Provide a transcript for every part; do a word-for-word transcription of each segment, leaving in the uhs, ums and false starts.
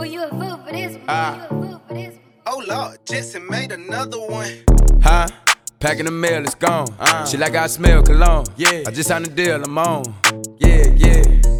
you a fool for this one. Uh, You a fool for this one. oh Lord, Jesse made another one. Huh? Packing the mail, it's gone. Uh, Shit like I smell cologne. Yeah. I just signed a deal, I'm on. Yeah, yeah.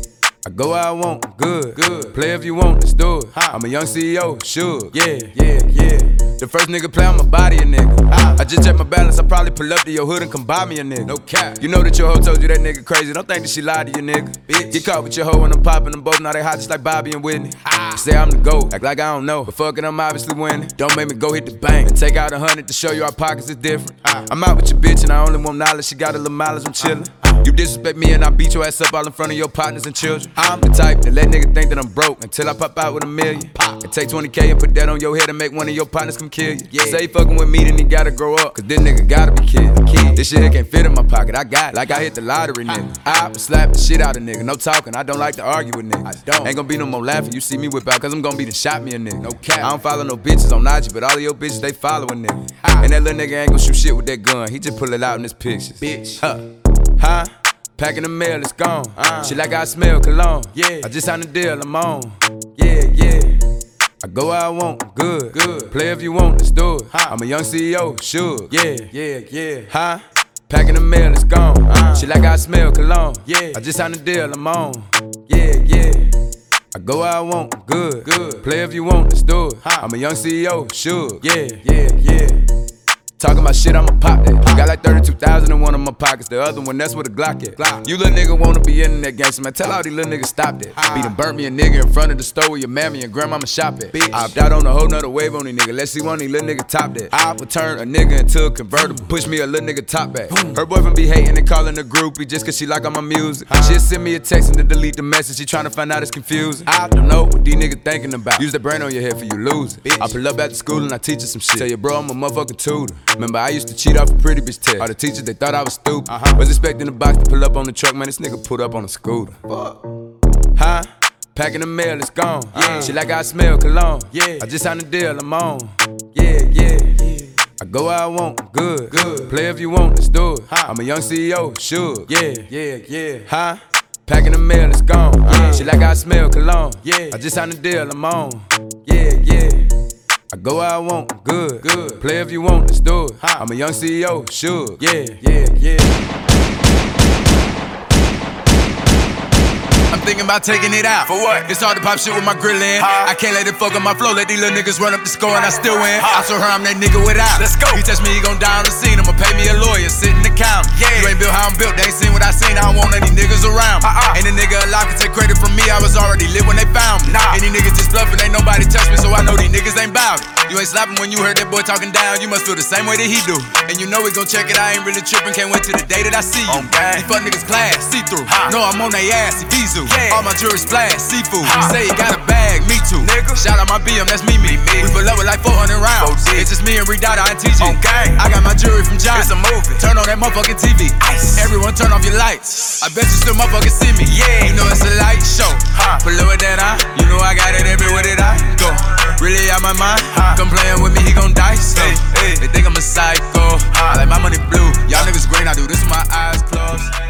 I go where I want, good, good. Play if you want, let's do it. Huh. I'm a young C E O, sure. Yeah, yeah, yeah. The first nigga play, I'ma body a nigga. Huh. I just check my balance, I probably pull up to your hood and come buy me a nigga. No cap. You know that your hoe told you that nigga crazy. Don't think that she lied to you, nigga. Bitch. Get caught with your hoe and I'm popping them both. Now they hot just like Bobby and Whitney. Ah. Say I'm the GOAT, act like I don't know. But fuck it, I'm obviously winning. Don't make me go hit the bank and take out a hundred to show you our pockets is different. Ah. I'm out with your bitch and I only want knowledge. She got a little mileage, I'm chillin'. You disrespect me and I beat your ass up all in front of your partners and children. I'm the type that let nigga think that I'm broke until I pop out with a million. Pop. And take twenty K and put that on your head and make one of your partners come kill you. Yeah. Say he fucking with me, then he gotta grow up, cause this nigga gotta be killed. Kid. This shit here can't fit in my pocket, I got it. Like I hit the lottery, nigga. I slap the shit out of nigga, no talking, I don't like to argue with niggas. I don't. Ain't gonna be no more laughing, you see me whip out, cause I'm gonna be the shot me a nigga. No cap. I don't follow no bitches on I G, but all of your bitches, they following nigga. And that little nigga ain't gonna shoot shit with that gun, he just pull it out in his pictures. Bitch. Huh? Huh? Packing the mail, it's gone. Uh, Shit like I smell cologne. Yeah. I just signed a deal, I'm on. Yeah, yeah. I go where I want, good, good. Play if you want, let's do it. Huh. I'm a young C E O, sure. Yeah, yeah, yeah. Huh? Packing the mail, it's gone. Uh, Shit like I smell cologne. Yeah. I just signed a deal, I'm on. Yeah, yeah. I go where I want, good, good. Play if you want, let's do it. Huh. I'm a young C E O, sure. Yeah, yeah, yeah. Talking about shit, I'ma pop that. Got like thirty-two thousand in one of my pockets. The other one, that's where the Glock at. Glock. You little nigga wanna be in that gangster, man. Tell all these little niggas stop that. Beat and burnt me a nigga in front of the store where your mammy and grandmama shop at. Bitch. I opt out on a whole nother wave on these niggas. Let's see one of these little niggas top that. I would turn a nigga into a convertible. Push me a little nigga top back. Her boyfriend be hating and calling the groupie just cause she like all my music. She'll send me a text and to delete the message. She tryna find out it's confusing. I don't know what these niggas thinking about. Use that brain on your head for you lose it. I pull up after school and I teach her some shit. Tell your bro I'm a motherfucking tutor. Remember I used to cheat off a pretty bitch test. All the teachers, they thought I was stupid. Uh-huh. Was expecting the box to pull up on the truck, man, this nigga put up on a scooter. Fuck. Huh? Packing the mail, it's gone. Yeah. Shit like I smell cologne. Yeah. I just signed a deal, I'm on. Yeah, yeah, yeah. I go where I want, good, good. Play if you want, let's do it. Huh. I'm a young C E O, sure. Yeah, yeah, yeah. Huh? Packing the mail, it's gone. Yeah. Shit like I smell cologne. Yeah. I just signed a deal, I'm on. Yeah, yeah. I go where I want, good, good. Play if you want, let's do it. Huh. I'm a young C E O, sure. Yeah, yeah, yeah. I'm thinking about taking it out. For what? It's hard to pop shit with my grill in. Huh? I can't let it fuck up my flow. Let these little niggas run up the score and I still win. Huh? I saw her, I'm that nigga without. Let's go. He touch me, he gon' die on the scene. I'ma pay me a lawyer, sit in the county. Yeah. You ain't built how I'm built, they ain't seen what I seen. I don't want any niggas around me. Uh-uh. Ain't a nigga alive can take credit from me. I was already lit when they found me. Nah. Any niggas just bluffing, ain't nobody touch me, so I know these niggas ain't bout it. You ain't slapping when you heard that boy talking down. You must feel the same way that he do. And you know we gon' check it, I ain't really tripping. Can't wait till the day that I see you. Okay. These fuck niggas class, see-through. Huh. No, I'm on they ass, he Vizu. Yeah. All my jewelry splash, seafood. Huh. Say he got a bag, me too. Nigga. Shout out my B M, that's me, me. me. We pull up with like four hundred rounds. It's just me and Redada and T G. Okay. I got my jewelry from John. It's a movie. Turn on that motherfucking T V. Ice. Everyone turn off your lights. I bet you still motherfucking see me. Yeah. You know it's a light show. Huh. Pull up with that eye. You know I got it everywhere that I go. Really out my mind. Huh. Come playing with me, he gon' die slow. Hey, hey. They think I'm a psycho. Huh. I like my money blue. Y'all niggas green, I do this with my eyes closed.